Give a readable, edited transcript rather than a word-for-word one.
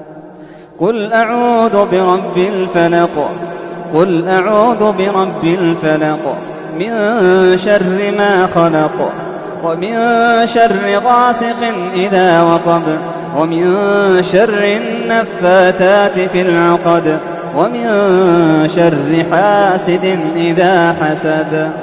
قل أعوذ برب الفلق قل أعوذ برب الفلق من شر ما خلق ومن شر غاسق إذا وقب ومن شر النفاثات في العقد ومن شر حاسد إذا حسد.